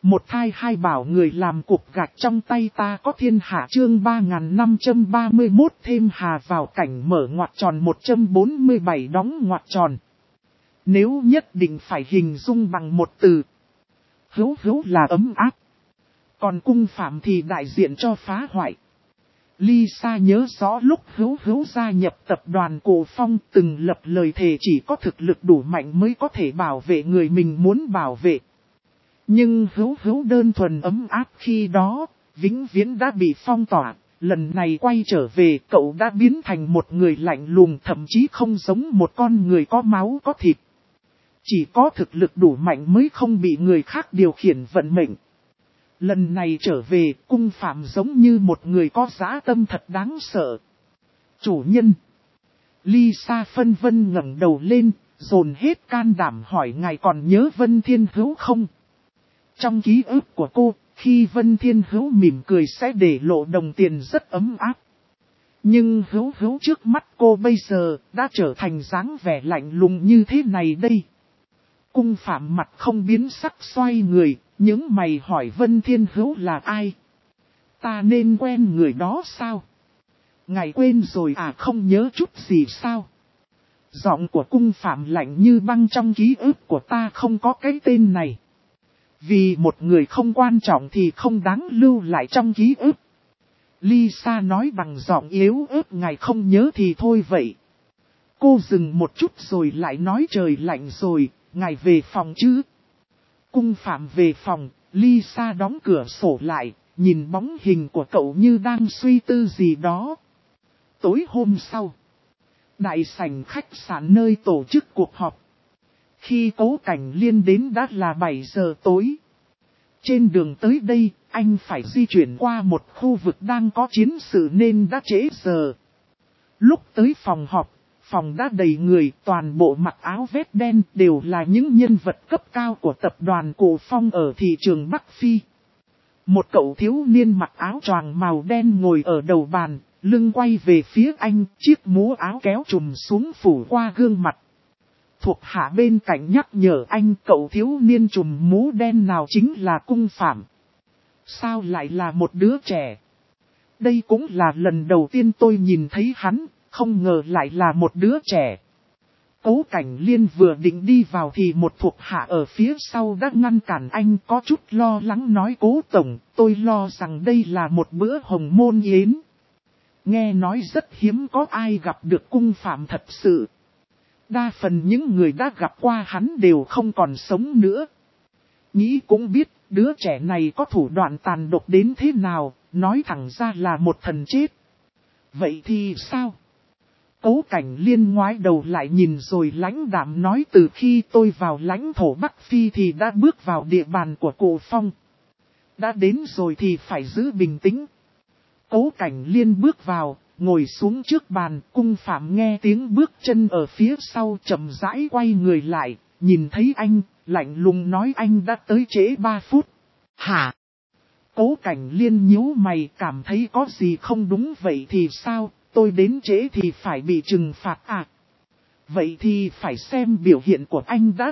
Một thai hai bảo người làm cục gạch trong tay ta có thiên hạ chương 3531 thêm hà vào cảnh mở ngoặc tròn 147 đóng ngoặc tròn. Nếu nhất định phải hình dung bằng một từ. Hữu hữu là ấm áp. Còn cung phạm thì đại diện cho phá hoại. Lisa nhớ rõ lúc hữu hữu gia nhập tập đoàn Cổ Phong từng lập lời thề chỉ có thực lực đủ mạnh mới có thể bảo vệ người mình muốn bảo vệ. Nhưng hữu hữu đơn thuần ấm áp khi đó, vĩnh viễn đã bị phong tỏa, lần này quay trở về cậu đã biến thành một người lạnh lùng thậm chí không giống một con người có máu có thịt. Chỉ có thực lực đủ mạnh mới không bị người khác điều khiển vận mệnh. Lần này trở về, cung phạm giống như một người có dã tâm thật đáng sợ. Chủ nhân. Lisa phân vân ngẩng đầu lên, dồn hết can đảm hỏi ngài còn nhớ Vân Thiên Hữu không? Trong ký ức của cô, khi Vân Thiên Hữu mỉm cười sẽ để lộ đồng tiền rất ấm áp. Nhưng Hữu Hữu trước mắt cô bây giờ đã trở thành dáng vẻ lạnh lùng như thế này đây. Cung phạm mặt không biến sắc xoay người, những mày hỏi Vân Thiên Hữu là ai? Ta nên quen người đó sao? Ngài quên rồi à, không nhớ chút gì sao? Giọng của cung phạm lạnh như băng, trong ký ức của ta không có cái tên này. Vì một người không quan trọng thì không đáng lưu lại trong ký ức. Lisa nói bằng giọng yếu ớt, ngài không nhớ thì thôi vậy. Cô dừng một chút rồi lại nói trời lạnh rồi, ngài về phòng chứ? Cung phạm về phòng, Lisa đóng cửa sổ lại, nhìn bóng hình của cậu như đang suy tư gì đó. Tối hôm sau, đại sảnh khách sạn nơi tổ chức cuộc họp. Khi Cố Cảnh Liên đến đã là 7 giờ tối. Trên đường tới đây, anh phải di chuyển qua một khu vực đang có chiến sự nên đã trễ giờ. Lúc tới phòng họp, phòng đã đầy người, toàn bộ mặc áo vest đen đều là những nhân vật cấp cao của tập đoàn Cổ Phong ở thị trường Bắc Phi. Một cậu thiếu niên mặc áo choàng màu đen ngồi ở đầu bàn, lưng quay về phía anh, chiếc mũ áo kéo trùm xuống phủ qua gương mặt. Thuộc hạ bên cạnh nhắc nhở anh, cậu thiếu niên trùm mũ đen nào chính là cung phạm. Sao lại là một đứa trẻ? Đây cũng là lần đầu tiên tôi nhìn thấy hắn, không ngờ lại là một đứa trẻ. Cố Cảnh Liên vừa định đi vào thì một thuộc hạ ở phía sau đã ngăn cản anh, có chút lo lắng nói, Cố tổng, tôi lo rằng đây là một bữa hồng môn yến. Nghe nói rất hiếm có ai gặp được cung phạm thật sự. Đa phần những người đã gặp qua hắn đều không còn sống nữa. Nghĩ cũng biết, đứa trẻ này có thủ đoạn tàn độc đến thế nào, nói thẳng ra là một thần chết. Vậy thì sao? Cố Cảnh Liên ngoái đầu lại nhìn rồi lãnh đạm nói, từ khi tôi vào lãnh thổ Bắc Phi thì đã bước vào địa bàn của Cổ Phong. Đã đến rồi thì phải giữ bình tĩnh. Cố Cảnh Liên bước vào, ngồi xuống trước bàn, cung phạm nghe tiếng bước chân ở phía sau chậm rãi quay người lại, nhìn thấy anh, lạnh lùng nói, anh đã tới trễ 3 phút. Hả? Cố Cảnh Liên nhíu mày, cảm thấy có gì không đúng. Vậy thì sao, tôi đến trễ thì phải bị trừng phạt à? Vậy thì phải xem biểu hiện của anh đã.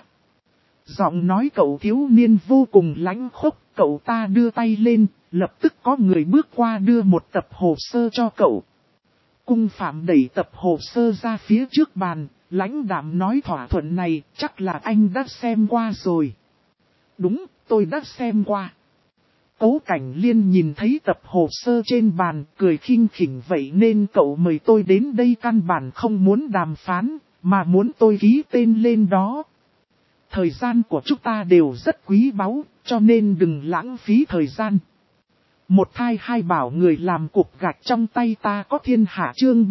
Giọng nói cậu thiếu niên vô cùng lãnh khốc, cậu ta đưa tay lên, lập tức có người bước qua đưa một tập hồ sơ cho cậu. Cung phạm đẩy tập hồ sơ ra phía trước bàn, lãnh đạm nói, thỏa thuận này chắc là anh đã xem qua rồi. Đúng, tôi đã xem qua. Cố Cảnh Liên nhìn thấy tập hồ sơ trên bàn, cười khinh khỉnh, vậy nên cậu mời tôi đến đây căn bản không muốn đàm phán, mà muốn tôi ký tên lên đó. Thời gian của chúng ta đều rất quý báu, cho nên đừng lãng phí thời gian. Một thai hai bảo người làm cục gạch trong tay ta có thiên hạ chương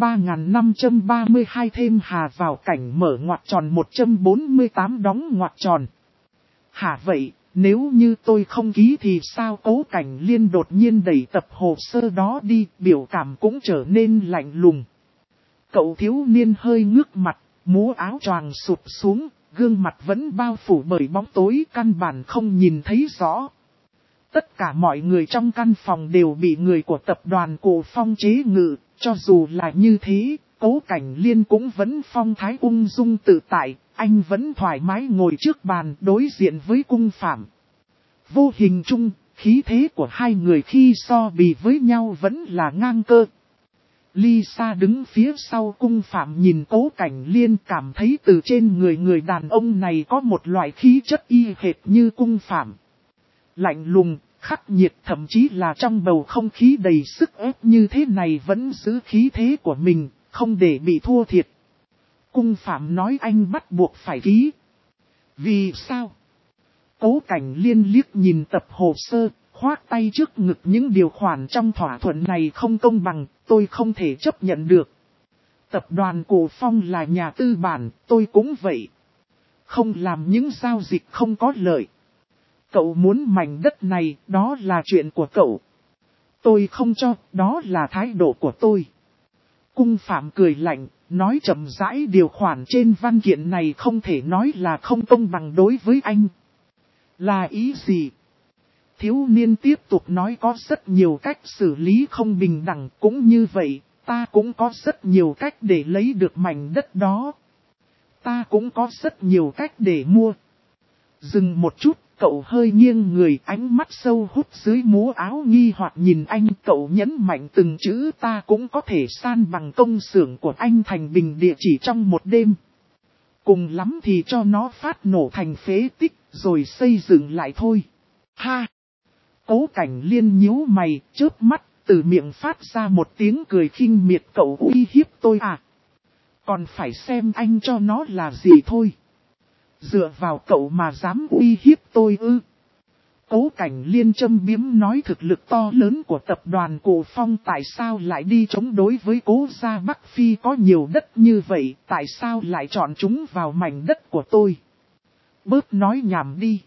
3532 thêm hà vào cảnh mở ngoặc tròn 148 đóng ngoặc tròn. Hả vậy, nếu như tôi không ký thì sao? Cố Cảnh Liên đột nhiên đẩy tập hồ sơ đó đi, biểu cảm cũng trở nên lạnh lùng. Cậu thiếu niên hơi ngước mặt, mũ áo choàng sụp xuống, gương mặt vẫn bao phủ bởi bóng tối, căn bản không nhìn thấy rõ. Tất cả mọi người trong căn phòng đều bị người của tập đoàn Cổ Phong chế ngự, cho dù là như thế, Cố Cảnh Liên cũng vẫn phong thái ung dung tự tại, anh vẫn thoải mái ngồi trước bàn đối diện với cung phạm. Vô hình chung, khí thế của hai người khi so bì với nhau vẫn là ngang cơ. Lisa đứng phía sau cung phạm nhìn Cố Cảnh Liên, cảm thấy từ trên người đàn ông này có một loại khí chất y hệt như cung phạm. Lạnh lùng, khắc nghiệt, thậm chí là trong bầu không khí đầy sức ép như thế này vẫn giữ khí thế của mình, không để bị thua thiệt. Cung phạm nói anh bắt buộc phải ký. Vì sao? Cố Cảnh Liên liếc nhìn tập hồ sơ, khoác tay trước ngực, những điều khoản trong thỏa thuận này không công bằng, tôi không thể chấp nhận được. Tập đoàn Cổ Phong là nhà tư bản, tôi cũng vậy. Không làm những giao dịch không có lợi. Cậu muốn mảnh đất này, đó là chuyện của cậu. Tôi không cho, đó là thái độ của tôi. Cung phạm cười lạnh, nói chậm rãi, điều khoản trên văn kiện này không thể nói là không công bằng đối với anh. Là ý gì? Thiếu niên tiếp tục nói, có rất nhiều cách xử lý không bình đẳng, cũng như vậy, ta cũng có rất nhiều cách để lấy được mảnh đất đó. Ta cũng có rất nhiều cách để mua. Dừng một chút, cậu hơi nghiêng người, ánh mắt sâu hút dưới mố áo nghi hoặc nhìn anh. Cậu nhấn mạnh từng chữ, ta cũng có thể san bằng công xưởng của anh thành bình địa chỉ trong một đêm. Cùng lắm thì cho nó phát nổ thành phế tích, rồi xây dựng lại thôi. Ha! Cố Cảnh Liên nhíu mày, chớp mắt, từ miệng phát ra một tiếng cười khinh miệt. Cậu uy hiếp tôi à? Còn phải xem anh cho nó là gì thôi. Dựa vào cậu mà dám uy hiếp tôi ư? Cố Cảnh Liên châm biếm nói, thực lực to lớn của tập đoàn Cổ Phong tại sao lại đi chống đối với Cố gia Bắc Phi có nhiều đất như vậy, tại sao lại chọn chúng vào mảnh đất của tôi? Bớt nói nhảm đi.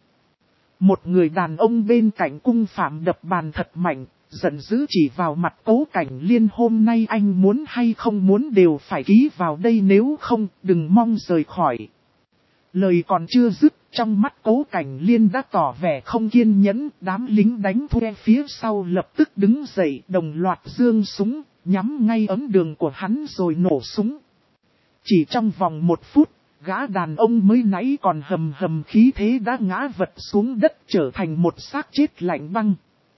Một người đàn ông bên cạnh cung phạm đập bàn thật mạnh, giận dữ chỉ vào mặt Cố Cảnh Liên, hôm nay anh muốn hay không muốn đều phải ký vào đây, nếu không đừng mong rời khỏi. Lời còn chưa dứt, trong mắt Cố Cảnh Liên đã tỏ vẻ không kiên nhẫn. Đám lính đánh thuê phía sau lập tức đứng dậy, đồng loạt giương súng, nhắm ngay ấm đường của hắn rồi nổ súng. Chỉ trong vòng 1 phút, gã đàn ông mới nãy còn hầm hầm khí thế đã ngã vật xuống đất, trở thành một xác chết lạnh băng.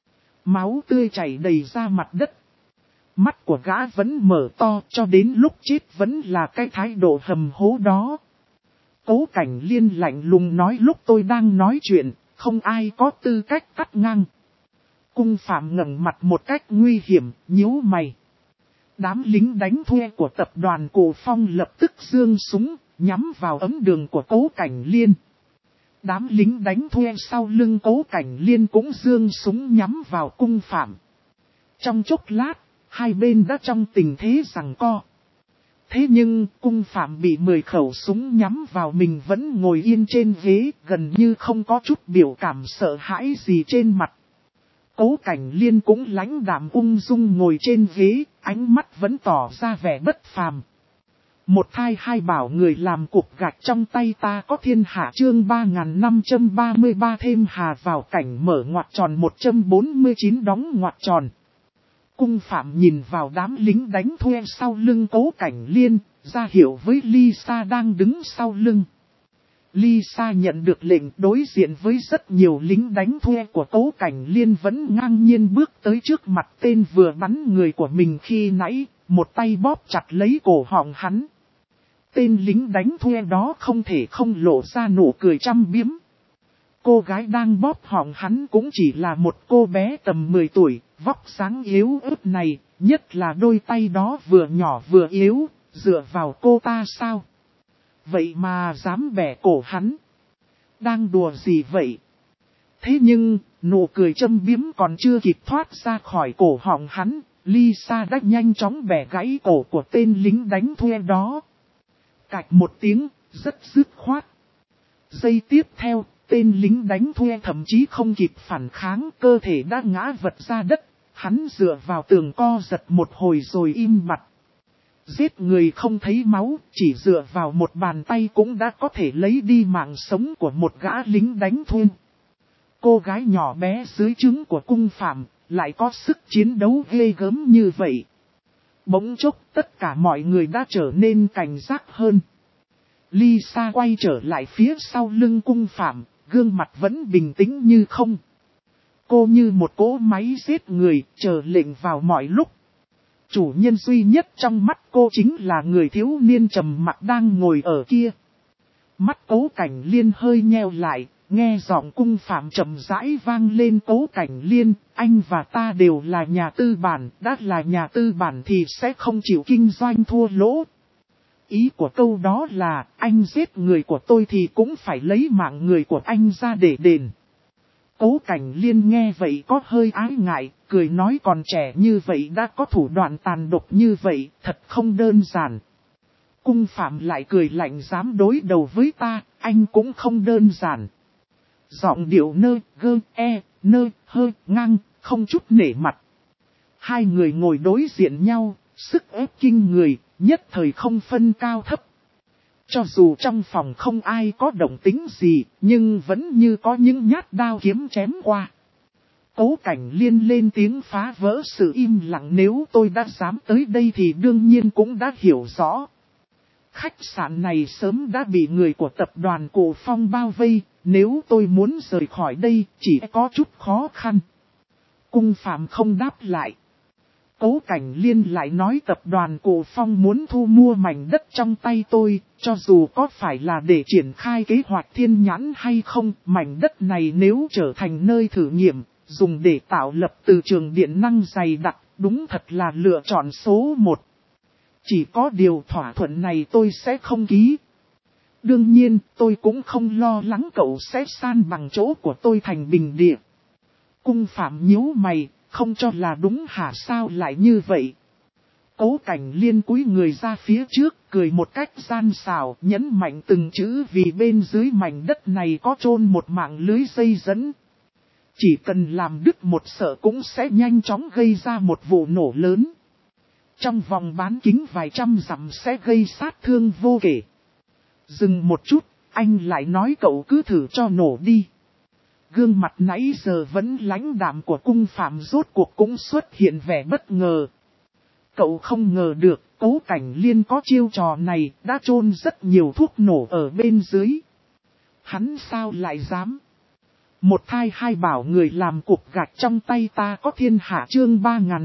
Máu tươi chảy đầy ra mặt đất. Mắt của gã vẫn mở to, cho đến lúc chết vẫn là cái thái độ hầm hố đó. Cố Cảnh Liên lạnh lùng nói, lúc tôi đang nói chuyện, không ai có tư cách cắt ngang. Cung phạm ngẩng mặt một cách nguy hiểm, nhíu mày. Đám lính đánh thuê của tập đoàn Cổ Phong lập tức giương súng, nhắm vào ấm đường của Cố Cảnh Liên. Đám lính đánh thuê sau lưng Cố Cảnh Liên cũng giương súng nhắm vào cung phạm. Trong chốc lát, hai bên đã trong tình thế giằng co. Thế nhưng, cung phạm bị 10 khẩu súng nhắm vào mình vẫn ngồi yên trên ghế, gần như không có chút biểu cảm sợ hãi gì trên mặt. Cố Cảnh Liên cũng lãnh đạm ung dung ngồi trên ghế, ánh mắt vẫn tỏ ra vẻ bất phàm. Một thai hai bảo người làm cục gạch trong tay ta có thiên hạ, chương 3533 thêm hà vào cảnh mở ngoặc tròn 149 đóng ngoặc tròn. Cung phạm nhìn vào đám lính đánh thuê sau lưng Cố Cảnh Liên, ra hiệu với Lisa đang đứng sau lưng. Lisa nhận được lệnh, đối diện với rất nhiều lính đánh thuê của Cố Cảnh Liên vẫn ngang nhiên bước tới trước mặt tên vừa bắn người của mình khi nãy, một tay bóp chặt lấy cổ họng hắn. Tên lính đánh thuê đó không thể không lộ ra nụ cười chăm biếm. Cô gái đang bóp họng hắn cũng chỉ là một cô bé tầm 10 tuổi, vóc dáng yếu ớt này, nhất là đôi tay đó vừa nhỏ vừa yếu, dựa vào cô ta sao? Vậy mà dám bẻ cổ hắn. Đang đùa gì vậy? Thế nhưng, nụ cười châm biếm còn chưa kịp thoát ra khỏi cổ họng hắn, Lisa đã nhanh chóng bẻ gãy cổ của tên lính đánh thuê đó. Cạch một tiếng, rất dứt khoát. Giây tiếp theo, tên lính đánh thuê thậm chí không kịp phản kháng, cơ thể đã ngã vật ra đất. Hắn dựa vào tường co giật một hồi rồi im bặt. Giết người không thấy máu, chỉ dựa vào một bàn tay cũng đã có thể lấy đi mạng sống của một gã lính đánh thuê. Cô gái nhỏ bé dưới trướng của cung phạm, lại có sức chiến đấu ghê gớm như vậy. Bỗng chốc tất cả mọi người đã trở nên cảnh giác hơn. Lisa quay trở lại phía sau lưng cung phạm, gương mặt vẫn bình tĩnh như không. cô như một cỗ máy giết người, chờ lệnh vào mọi lúc. Chủ nhân duy nhất trong mắt cô chính là người thiếu niên trầm mặc đang ngồi ở kia. Mắt Cố Cảnh Liên hơi nheo lại, nghe giọng Cung Phạm chậm rãi vang lên. Cố Cảnh Liên, anh và ta đều là nhà tư bản, đã là nhà tư bản thì sẽ không chịu kinh doanh thua lỗ. Ý của câu đó là, anh giết người của tôi thì cũng phải lấy mạng người của anh ra để đền. Cố Cảnh Liên nghe vậy có hơi ái ngại, cười nói còn trẻ như vậy đã có thủ đoạn tàn độc như vậy, thật không đơn giản. Cung Phạm lại cười lạnh, dám đối đầu với ta, anh cũng không đơn giản. Giọng điệu nơ ngang, không chút nể mặt. Hai người ngồi đối diện nhau, sức ép kinh người, nhất thời không phân cao thấp. Cho dù trong phòng không ai có động tính gì, nhưng vẫn như có những nhát đao kiếm chém qua. Cố Cảnh Liên lên tiếng phá vỡ sự im lặng, nếu tôi đã dám tới đây thì đương nhiên cũng đã hiểu rõ. Khách sạn này sớm đã bị người của tập đoàn Cổ Phong bao vây, nếu tôi muốn rời khỏi đây chỉ có chút khó khăn. Cung Phạm không đáp lại. Cố Cảnh Liên lại nói tập đoàn Cổ Phong muốn thu mua mảnh đất trong tay tôi, cho dù có phải là để triển khai kế hoạch thiên nhãn hay không, mảnh đất này nếu trở thành nơi thử nghiệm, dùng để tạo lập từ trường điện năng dày đặc, đúng thật là lựa chọn số 1. Chỉ có điều thỏa thuận này tôi sẽ không ký. Đương nhiên, tôi cũng không lo lắng cậu sẽ san bằng chỗ của tôi thành bình địa. Cung Phạm nhíu mày, không cho là đúng hả, sao lại như vậy? Cố Cảnh Liên cúi người ra phía trước, cười một cách gian xảo, nhấn mạnh từng chữ, vì bên dưới mảnh đất này có chôn một mạng lưới dây dẫn. Chỉ cần làm đứt một sợi cũng sẽ nhanh chóng gây ra một vụ nổ lớn. Trong vòng bán kính vài trăm dặm sẽ gây sát thương vô kể. Dừng một chút, anh lại nói cậu cứ thử cho nổ đi. Gương mặt nãy giờ vẫn lãnh đạm của Cung Phạm rốt cuộc cũng xuất hiện vẻ bất ngờ. Cậu không ngờ được, Cố Cảnh Liên có chiêu trò này, đã chôn rất nhiều thuốc nổ ở bên dưới. Hắn sao lại dám? Một thai hai bảo người làm cục gạch trong tay ta có thiên hạ, chương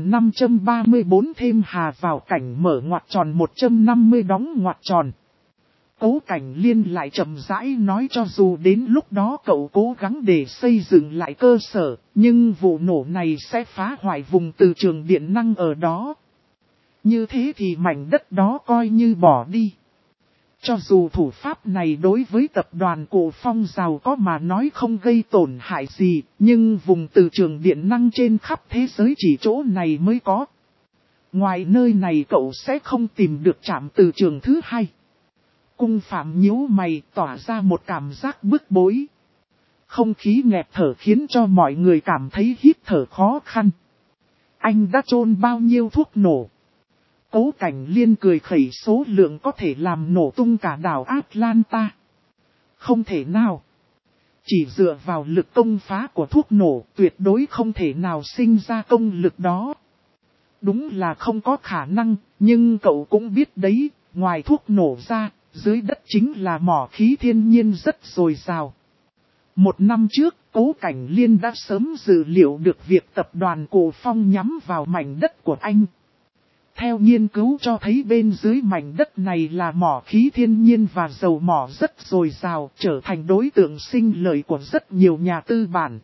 3534 thêm hà vào cảnh mở ngoặc tròn 150 đóng ngoặc tròn. Cố Cảnh Liên lại chậm rãi nói, cho dù đến lúc đó cậu cố gắng để xây dựng lại cơ sở, nhưng vụ nổ này sẽ phá hoại vùng từ trường điện năng ở đó. Như thế thì mảnh đất đó coi như bỏ đi. Cho dù thủ pháp này đối với tập đoàn Cổ Phong giàu có mà nói không gây tổn hại gì, nhưng vùng từ trường điện năng trên khắp thế giới chỉ chỗ này mới có. Ngoài nơi này cậu sẽ không tìm được trạm từ trường thứ hai. Cung Phạm nhíu mày, tỏa ra một cảm giác bức bối. Không khí nghẹt thở khiến cho mọi người cảm thấy hít thở khó khăn. Anh đã chôn bao nhiêu thuốc nổ? Cố Cảnh Liên cười khẩy, số lượng có thể làm nổ tung cả đảo Atlanta. Không thể nào. Chỉ dựa vào lực công phá của thuốc nổ, tuyệt đối không thể nào sinh ra công lực đó. Đúng là không có khả năng, nhưng cậu cũng biết đấy, ngoài thuốc nổ ra, dưới đất chính là mỏ khí thiên nhiên rất dồi dào. Một năm trước, Cố Cảnh Liên đã sớm dự liệu được việc tập đoàn Cổ Phong nhắm vào mảnh đất của anh. Theo nghiên cứu cho thấy bên dưới mảnh đất này là mỏ khí thiên nhiên và dầu mỏ rất dồi dào, trở thành đối tượng sinh lợi của rất nhiều nhà tư bản.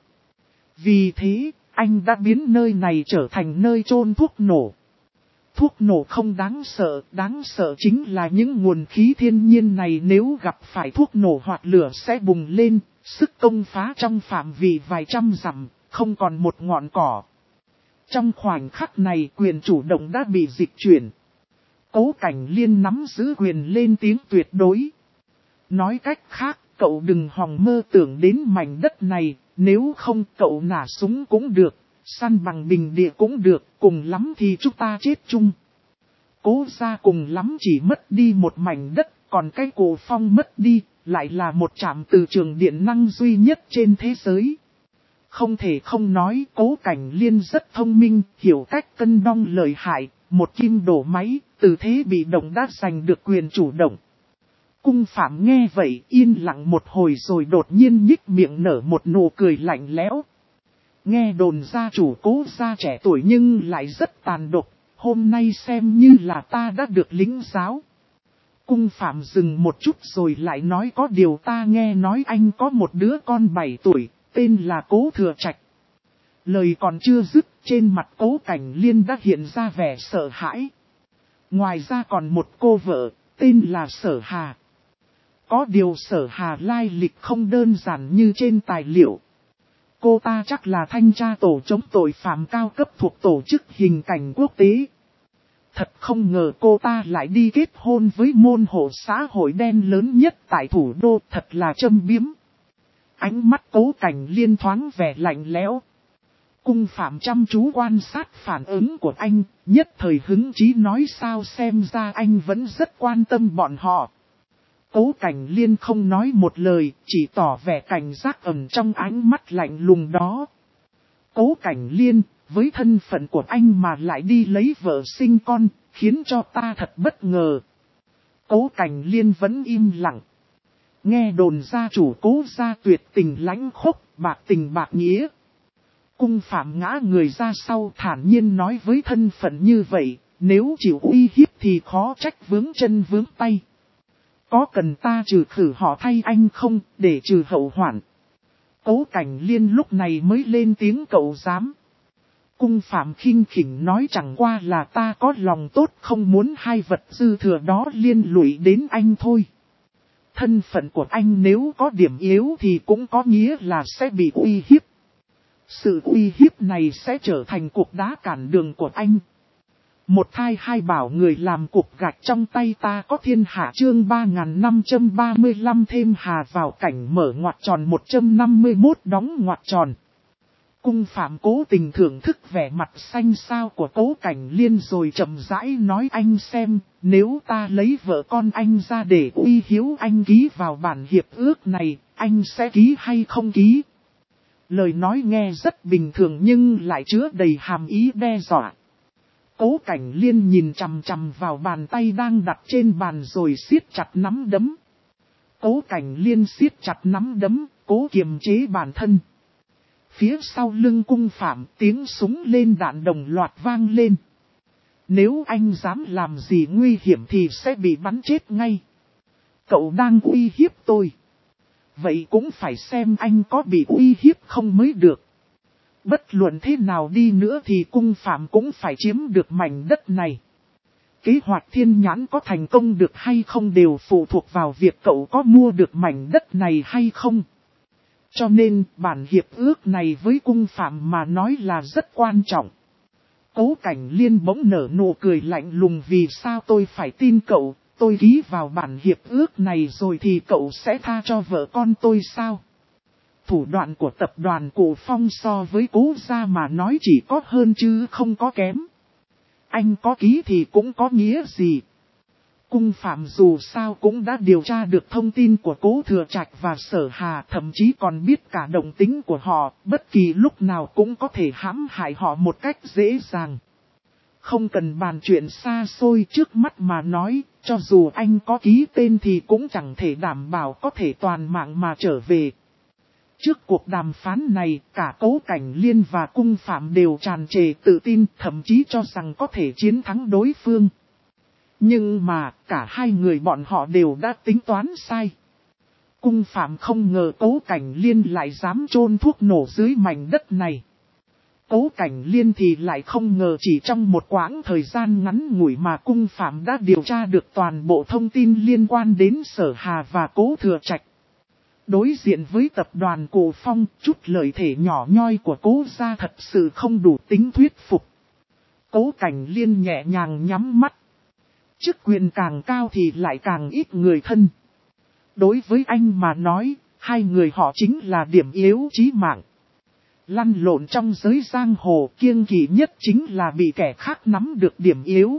Vì thế, anh đã biến nơi này trở thành nơi chôn thuốc nổ. Thuốc nổ không đáng sợ chính là những nguồn khí thiên nhiên này nếu gặp phải thuốc nổ hoặc lửa sẽ bùng lên, sức công phá trong phạm vi vài trăm dặm, không còn một ngọn cỏ. Trong khoảnh khắc này quyền chủ động đã bị dịch chuyển. Cố Cảnh Liên nắm giữ quyền lên tiếng tuyệt đối. Nói cách khác, cậu đừng hòng mơ tưởng đến mảnh đất này, nếu không cậu nả súng cũng được, săn bằng bình địa cũng được, cùng lắm thì chúng ta chết chung. Cố ra cùng lắm chỉ mất đi một mảnh đất, còn cái Cổ Phong mất đi, lại là một trạm từ trường điện năng duy nhất trên thế giới. Không thể không nói, Cố Cảnh Liên rất thông minh, hiểu cách cân đong lợi hại, một kim đổ máy, từ thế bị động đã giành được quyền chủ động. Cung Phạm nghe vậy yên lặng một hồi rồi đột nhiên nhích miệng nở một nụ cười lạnh lẽo. Nghe đồn gia chủ Cố gia trẻ tuổi nhưng lại rất tàn độc, hôm nay xem như là ta đã được lĩnh giáo. Cung Phạm dừng một chút rồi lại nói có điều ta nghe nói anh có một đứa con 7 tuổi, tên là Cố Thừa Trạch. Lời còn chưa dứt, trên mặt Cố Cảnh Liên đã hiện ra vẻ sợ hãi. Ngoài ra còn một cô vợ, tên là Sở Hà. Có điều Sở Hà lai lịch không đơn giản như trên tài liệu. Cô ta chắc là thanh tra tổ chống tội phạm cao cấp thuộc tổ chức hình cảnh quốc tế. Thật không ngờ cô ta lại đi kết hôn với môn hộ xã hội đen lớn nhất tại thủ đô, thật là châm biếm. Ánh mắt Cố Cảnh Liên thoáng vẻ lạnh lẽo. Cung Phạm chăm chú quan sát phản ứng của anh, nhất thời hứng chí nói sao xem ra anh vẫn rất quan tâm bọn họ. Cố Cảnh Liên không nói một lời, chỉ tỏ vẻ cảnh giác ẩn trong ánh mắt lạnh lùng đó. Cố Cảnh Liên, với thân phận của anh mà lại đi lấy vợ sinh con, khiến cho ta thật bất ngờ. Cố Cảnh Liên vẫn im lặng. Nghe đồn gia chủ Cố gia tuyệt tình lãnh khốc, bạc tình bạc nghĩa. Cung Phạm ngã người ra sau thản nhiên nói với thân phận như vậy, nếu chịu uy hiếp thì khó trách vướng chân vướng tay. Có cần ta trừ khử họ thay anh không, để trừ hậu hoạn? Cố Cảnh Liên lúc này mới lên tiếng cậu dám. Cung Phạm khinh khỉnh nói chẳng qua là ta có lòng tốt không muốn hai vật dư thừa đó liên lụy đến anh thôi. Thân phận của anh nếu có điểm yếu thì cũng có nghĩa là sẽ bị uy hiếp. Sự uy hiếp này sẽ trở thành cục đá cản đường của anh. Một thai hai bảo người làm cục gạch trong tay ta có thiên hạ chương 3535 thêm hà vào cảnh mở ngoặc tròn 151 đóng ngoặc tròn. Cung Phạm cố tình thưởng thức vẻ mặt xanh xao của Cố Cảnh Liên rồi chậm rãi nói anh xem, nếu ta lấy vợ con anh ra để uy hiếu anh ký vào bản hiệp ước này, anh sẽ ký hay không ký? Lời nói nghe rất bình thường nhưng lại chứa đầy hàm ý đe dọa. Cố Cảnh Liên nhìn chằm chằm vào bàn tay đang đặt trên bàn rồi siết chặt nắm đấm. Cố Cảnh Liên siết chặt nắm đấm, cố kiềm chế bản thân. Phía sau lưng Cung Phạm tiếng súng lên đạn đồng loạt vang lên. Nếu anh dám làm gì nguy hiểm thì sẽ bị bắn chết ngay. Cậu đang uy hiếp tôi. Vậy cũng phải xem anh có bị uy hiếp không mới được. Bất luận thế nào đi nữa thì Cung Phạm cũng phải chiếm được mảnh đất này. Kế hoạch thiên nhãn có thành công được hay không đều phụ thuộc vào việc cậu có mua được mảnh đất này hay không. Cho nên bản hiệp ước này với Cung Phạm mà nói là rất quan trọng. Cố Cảnh Liên bỗng nở nụ cười lạnh lùng vì sao tôi phải tin cậu, tôi ký vào bản hiệp ước này rồi thì cậu sẽ tha cho vợ con tôi sao? Thủ đoạn của tập đoàn Cổ Phong so với Cố gia mà nói chỉ có hơn chứ không có kém. Anh có ký thì cũng có nghĩa gì? Cung Phạm dù sao cũng đã điều tra được thông tin của Cố Thừa Trạch và Sở Hà, thậm chí còn biết cả động tính của họ, bất kỳ lúc nào cũng có thể hãm hại họ một cách dễ dàng. Không cần bàn chuyện xa xôi trước mắt mà nói, cho dù anh có ký tên thì cũng chẳng thể đảm bảo có thể toàn mạng mà trở về. Trước cuộc đàm phán này, cả Cố Cảnh Liên và Cung Phạm đều tràn trề tự tin, thậm chí cho rằng có thể chiến thắng đối phương. Nhưng mà, cả hai người bọn họ đều đã tính toán sai. Cung Phạm không ngờ Cố Cảnh Liên lại dám chôn thuốc nổ dưới mảnh đất này. Cố Cảnh Liên thì lại không ngờ chỉ trong một quãng thời gian ngắn ngủi mà Cung Phạm đã điều tra được toàn bộ thông tin liên quan đến Sở Hà và Cố Thừa Trạch. Đối diện với tập đoàn Cổ Phong, chút lợi thể nhỏ nhoi của Cố gia thật sự không đủ tính thuyết phục. Cố Cảnh Liên nhẹ nhàng nhắm mắt. Chức quyền càng cao thì lại càng ít người thân. Đối với anh mà nói, hai người họ chính là điểm yếu chí mạng. Lăn lộn trong giới giang hồ kiêng kỵ nhất chính là bị kẻ khác nắm được điểm yếu.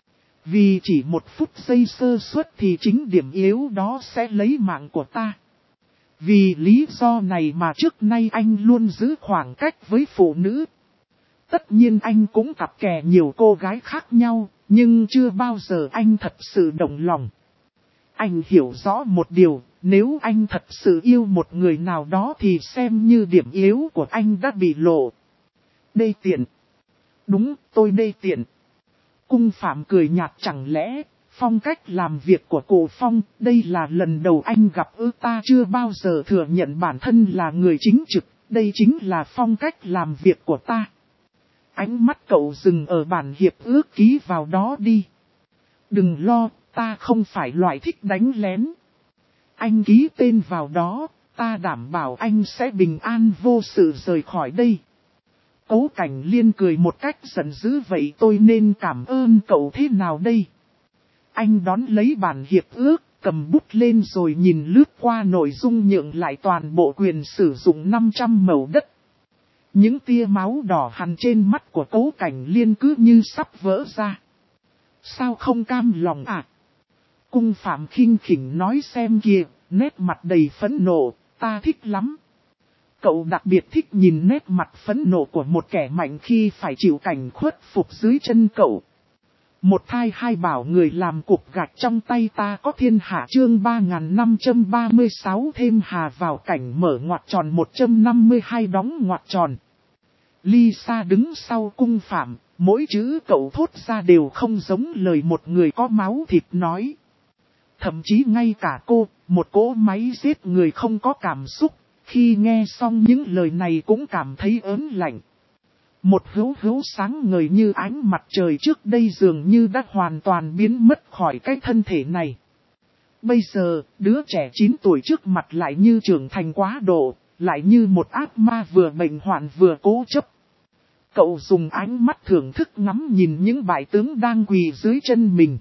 Vì chỉ một phút giây sơ suất thì chính điểm yếu đó sẽ lấy mạng của ta. Vì lý do này mà trước nay anh luôn giữ khoảng cách với phụ nữ. Tất nhiên anh cũng cặp kè nhiều cô gái khác nhau, nhưng chưa bao giờ anh thật sự động lòng. Anh hiểu rõ một điều, nếu anh thật sự yêu một người nào đó thì xem như điểm yếu của anh đã bị lộ. Đê tiện. Đúng, tôi đê tiện. Cung Phạm cười nhạt, chẳng lẽ phong cách làm việc của cụ Phong, đây là lần đầu anh gặp ư? Ta chưa bao giờ thừa nhận bản thân là người chính trực, đây chính là phong cách làm việc của ta. Ánh mắt cậu dừng ở bản hiệp ước ký vào đó đi. Đừng lo, ta không phải loại thích đánh lén. Anh ký tên vào đó, ta đảm bảo anh sẽ bình an vô sự rời khỏi đây. Cố Cảnh Liên cười một cách giận dữ, vậy tôi nên cảm ơn cậu thế nào đây? Anh đón lấy bản hiệp ước, cầm bút lên rồi nhìn lướt qua nội dung nhượng lại toàn bộ quyền sử dụng 500 mẩu đất. Những tia máu đỏ hằn trên mắt của Cố Cảnh Liên cứ như sắp vỡ ra. Sao không cam lòng à? Cung Phạm khinh khỉnh nói, xem kìa, nét mặt đầy phẫn nộ, ta thích lắm. Cậu đặc biệt thích nhìn nét mặt phẫn nộ của một kẻ mạnh khi phải chịu cảnh khuất phục dưới chân cậu. Một thai hai bảo, người làm cục gạch trong tay ta có thiên hạ. Chương 3536 thêm hà vào cảnh mở ngoặc tròn 152 đóng ngoặc tròn. Lisa đứng sau Cung Phạm, mỗi chữ cậu thốt ra đều không giống lời một người có máu thịt nói. Thậm chí ngay cả cô, một cỗ máy giết người không có cảm xúc, khi nghe xong những lời này cũng cảm thấy ớn lạnh. Một hữu sáng ngời như ánh mặt trời trước đây dường như đã hoàn toàn biến mất khỏi cái thân thể này. Bây giờ, đứa trẻ 9 tuổi trước mặt lại như trưởng thành quá độ, lại như một ác ma vừa bệnh hoạn vừa cố chấp. Cậu dùng ánh mắt thưởng thức ngắm nhìn những bại tướng đang quỳ dưới chân mình.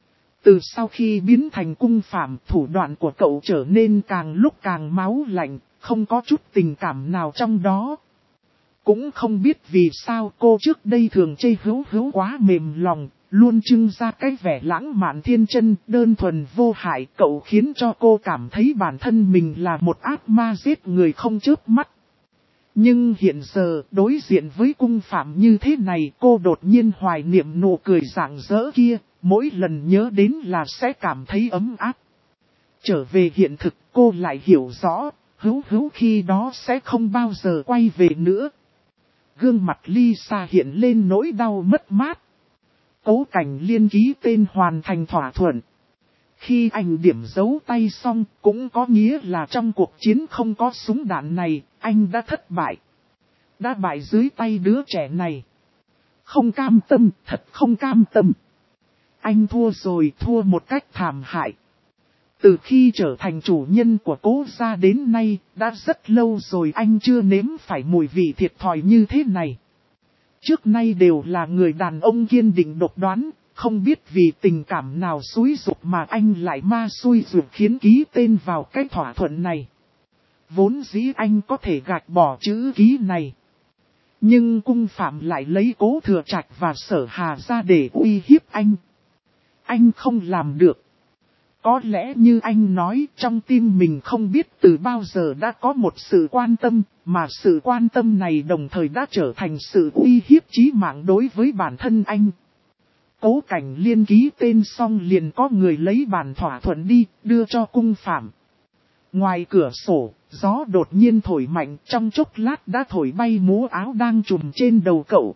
Từ sau khi biến thành Cung Phạm, thủ đoạn của cậu trở nên càng lúc càng máu lạnh, không có chút tình cảm nào trong đó. Cũng không biết vì sao cô trước đây thường chê hữu quá mềm lòng, luôn trưng ra cái vẻ lãng mạn thiên chân, đơn thuần vô hại. Cậu khiến cho cô cảm thấy bản thân mình là một ác ma giết người không chớp mắt. Nhưng hiện giờ, đối diện với Cung Phạm như thế này, cô đột nhiên hoài niệm nụ cười rạng rỡ kia, mỗi lần nhớ đến là sẽ cảm thấy ấm áp. Trở về hiện thực, cô lại hiểu rõ, hữu khi đó sẽ không bao giờ quay về nữa. Gương mặt Lisa hiện lên nỗi đau mất mát. Cố Cảnh Liên ký tên hoàn thành thỏa thuận. Khi anh điểm dấu tay xong, cũng có nghĩa là trong cuộc chiến không có súng đạn này, anh đã thất bại. Đã bại dưới tay đứa trẻ này. Không cam tâm, thật không cam tâm. Anh thua rồi, thua một cách thảm hại. Từ khi trở thành chủ nhân của Cố gia đến nay, đã rất lâu rồi anh chưa nếm phải mùi vị thiệt thòi như thế này. Trước nay đều là người đàn ông kiên định độc đoán, không biết vì tình cảm nào xúi giục mà anh lại ma xui ruột khiến ký tên vào cái thỏa thuận này. Vốn dĩ anh có thể gạch bỏ chữ ký này. Nhưng Cung Phạm lại lấy Cố Thừa Trạch và Sở Hà ra để uy hiếp anh. Anh không làm được. Có lẽ như anh nói, trong tim mình không biết từ bao giờ đã có một sự quan tâm, mà sự quan tâm này đồng thời đã trở thành sự uy hiếp chí mạng đối với bản thân anh. Cố Cảnh Liên ký tên xong liền có người lấy bản thỏa thuận đi, đưa cho Cung Phạm. Ngoài cửa sổ, gió đột nhiên thổi mạnh, trong chốc lát đã thổi bay mũ áo đang trùm trên đầu cậu.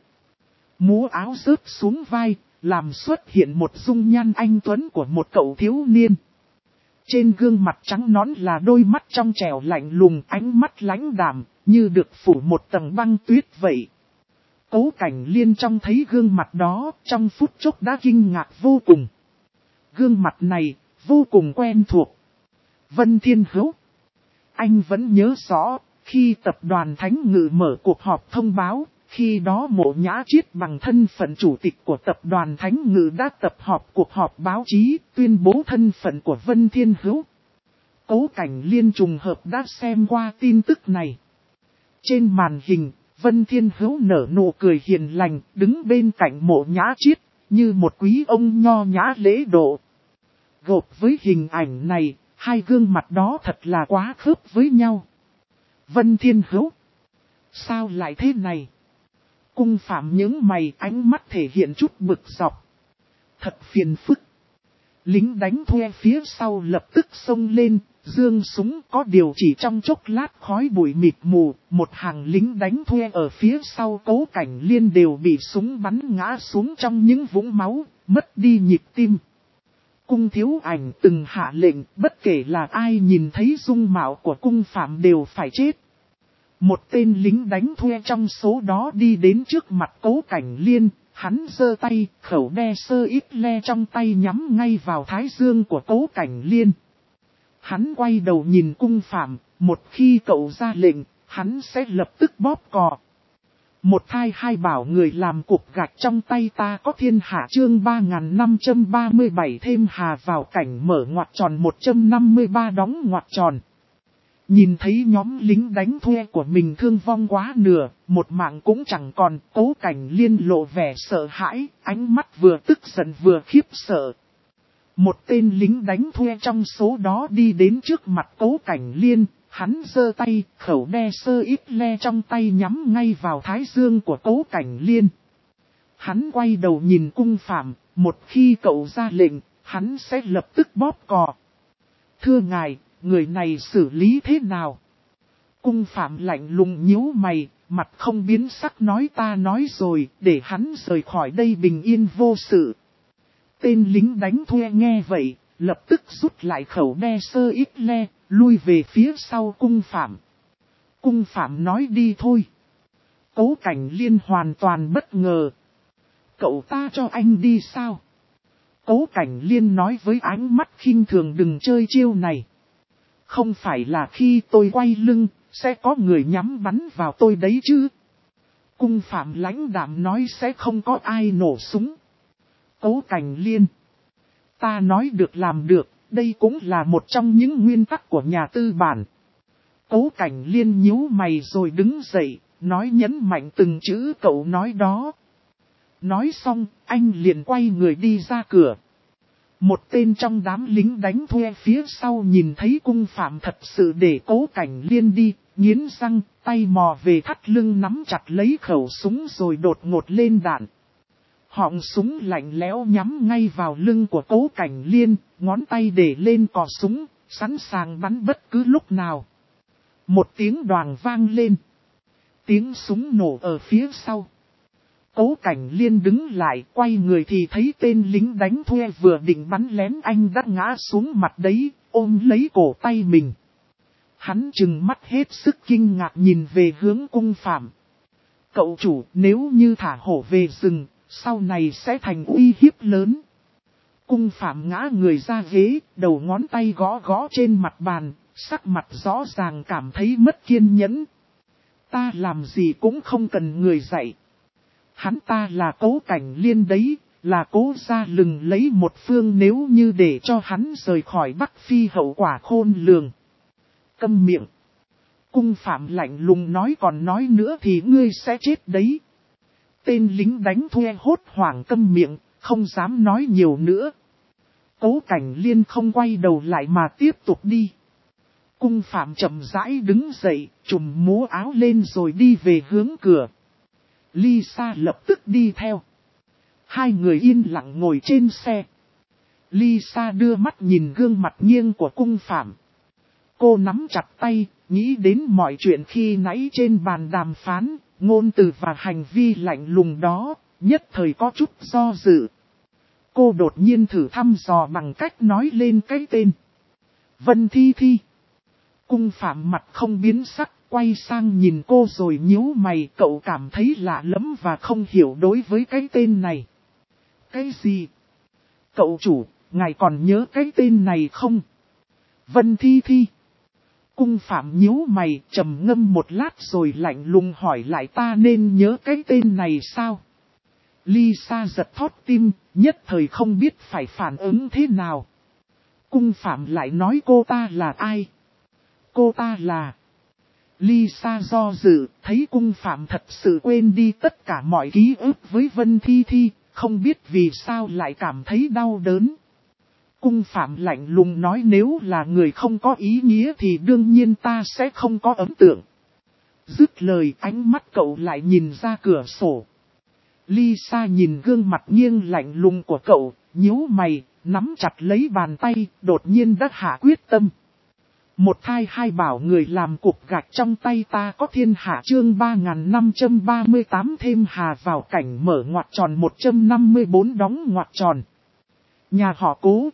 Mũ áo rớt xuống vai, làm xuất hiện một dung nhan anh tuấn của một cậu thiếu niên. Trên gương mặt trắng nõn là đôi mắt trong trẻo lạnh lùng, ánh mắt lãnh đạm, như được phủ một tầng băng tuyết vậy. Cố Cảnh Liên trông thấy gương mặt đó, trong phút chốc đã kinh ngạc vô cùng. Gương mặt này, vô cùng quen thuộc. Vân Thiên Hữu. Anh vẫn nhớ rõ, khi tập đoàn Thánh Ngự mở cuộc họp thông báo, khi đó Mộ Nhã Chiết bằng thân phận chủ tịch của tập đoàn Thánh Ngự đã tập họp cuộc họp báo chí, tuyên bố thân phận của Vân Thiên Hữu. Cố Cảnh Liên trùng hợp đã xem qua tin tức này. Trên màn hình, Vân Thiên Hữu nở nụ cười hiền lành, đứng bên cạnh Mộ Nhã Chiết, như một quý ông nho nhã lễ độ. Gộp với hình ảnh này, hai gương mặt đó thật là quá khớp với nhau. Vân Thiên Hữu. Sao lại thế này? Cung Phạm những mày, ánh mắt thể hiện chút bực dọc. Thật phiền phức. Lính đánh thuê phía sau lập tức xông lên, Dương súng có điều chỉ trong chốc lát khói bụi mịt mù, một hàng lính đánh thuê ở phía sau Cố Cảnh Liên đều bị súng bắn ngã xuống trong những vũng máu, mất đi nhịp tim. Cung Thiếu Ảnh từng hạ lệnh, bất kể là ai nhìn thấy dung mạo của cung phạm đều phải chết. Một tên lính đánh thuê trong số đó đi đến trước mặt Cố Cảnh Liên, hắn giơ tay, khẩu đe sơ ít le trong tay nhắm ngay vào thái dương của Cố Cảnh Liên. Hắn quay đầu nhìn cung phạm, một khi cậu ra lệnh, hắn sẽ lập tức bóp cò. Một thai hai bảo người làm cục gạch trong tay ta có thiên hạ chương 3537 thêm hà vào cảnh mở ngoặc tròn 153 đóng ngoặc tròn. Nhìn thấy nhóm lính đánh thuê của mình thương vong quá nửa, một mạng cũng chẳng còn, Cố Cảnh Liên lộ vẻ sợ hãi, ánh mắt vừa tức giận vừa khiếp sợ. Một tên lính đánh thuê trong số đó đi đến trước mặt Cố Cảnh Liên, hắn giơ tay, khẩu đe sơ ít le trong tay nhắm ngay vào thái dương của Cố Cảnh Liên. Hắn quay đầu nhìn cung phạm, một khi cậu ra lệnh, hắn sẽ lập tức bóp cò. Thưa ngài, người này xử lý thế nào? Cung phạm lạnh lùng nhíu mày, mặt không biến sắc nói ta nói rồi, để hắn rời khỏi đây bình yên vô sự. Tên lính đánh thuê nghe vậy, lập tức rút lại khẩu đe sơ ít le, lui về phía sau cung phạm. Cung phạm nói đi thôi. Cố Cảnh Liên hoàn toàn bất ngờ. Cậu ta cho anh đi sao? Cố Cảnh Liên nói với ánh mắt khinh thường đừng chơi chiêu này. Không phải là khi tôi quay lưng, sẽ có người nhắm bắn vào tôi đấy chứ. Cung phạm lãnh đạm nói sẽ không có ai nổ súng. Cố Cảnh Liên. Ta nói được làm được, đây cũng là một trong những nguyên tắc của nhà tư bản. Cố Cảnh Liên nhíu mày rồi đứng dậy, nói nhấn mạnh từng chữ cậu nói đó. Nói xong, anh liền quay người đi ra cửa. Một tên trong đám lính đánh thuê phía sau nhìn thấy cung phạm thật sự để Cố Cảnh Liên đi, nghiến răng, tay mò về thắt lưng nắm chặt lấy khẩu súng rồi đột ngột lên đạn. Họng súng lạnh lẽo nhắm ngay vào lưng của Cố Cảnh Liên, ngón tay để lên cò súng, sẵn sàng bắn bất cứ lúc nào. Một tiếng đoàng vang lên. Tiếng súng nổ ở phía sau. Cố Cảnh Liên đứng lại, quay người thì thấy tên lính đánh thuê vừa định bắn lén anh đã ngã xuống mặt đấy, ôm lấy cổ tay mình. Hắn trừng mắt hết sức kinh ngạc nhìn về hướng cung phạm. Cậu chủ, nếu như thả hổ về rừng, sau này sẽ thành uy hiếp lớn. Cung phạm ngã người ra ghế, đầu ngón tay gõ gõ trên mặt bàn, sắc mặt rõ ràng cảm thấy mất kiên nhẫn. Ta làm gì cũng không cần người dạy. Hắn ta là Cố Cảnh Liên đấy, là Cố gia lừng lấy một phương nếu như để cho hắn rời khỏi Bắc Phi hậu quả khôn lường. Câm miệng. Cung phạm lạnh lùng nói còn nói nữa thì ngươi sẽ chết đấy. Tên lính đánh thuê hốt hoảng câm miệng, không dám nói nhiều nữa. Cố Cảnh Liên không quay đầu lại mà tiếp tục đi. Cung phạm chậm rãi đứng dậy, trùm mũ áo lên rồi đi về hướng cửa. Lisa lập tức đi theo. Hai người yên lặng ngồi trên xe. Lisa đưa mắt nhìn gương mặt nghiêng của cung phạm. Cô nắm chặt tay, nghĩ đến mọi chuyện khi nãy trên bàn đàm phán, ngôn từ và hành vi lạnh lùng đó, nhất thời có chút do dự. Cô đột nhiên thử thăm dò bằng cách nói lên cái tên. Vân Thi Thi. Cung phạm mặt không biến sắc, quay sang nhìn cô rồi nhíu mày, cậu cảm thấy lạ lẫm và không hiểu đối với cái tên này. Cái gì? Cậu chủ, ngài còn nhớ cái tên này không? Vân Thi Thi. Cung phạm nhíu mày, trầm ngâm một lát rồi lạnh lùng hỏi lại ta nên nhớ cái tên này sao? Lisa giật thót tim, nhất thời không biết phải phản ứng thế nào. Cung phạm lại nói cô ta là ai? Cô ta là... Lisa do dự, thấy cung phạm thật sự quên đi tất cả mọi ký ức với Vân Thi Thi, không biết vì sao lại cảm thấy đau đớn. Cung phạm lạnh lùng nói nếu là người không có ý nghĩa thì đương nhiên ta sẽ không có ấn tượng. Dứt lời ánh mắt cậu lại nhìn ra cửa sổ. Lisa nhìn gương mặt nghiêng lạnh lùng của cậu, nhíu mày, nắm chặt lấy bàn tay, đột nhiên đã hạ quyết tâm. Một thai hai bảo người làm cục gạch trong tay ta có thiên hạ chương 3538 thêm hà vào cảnh mở ngoặc tròn 154 đóng ngoặc tròn. Nhà họ Cố.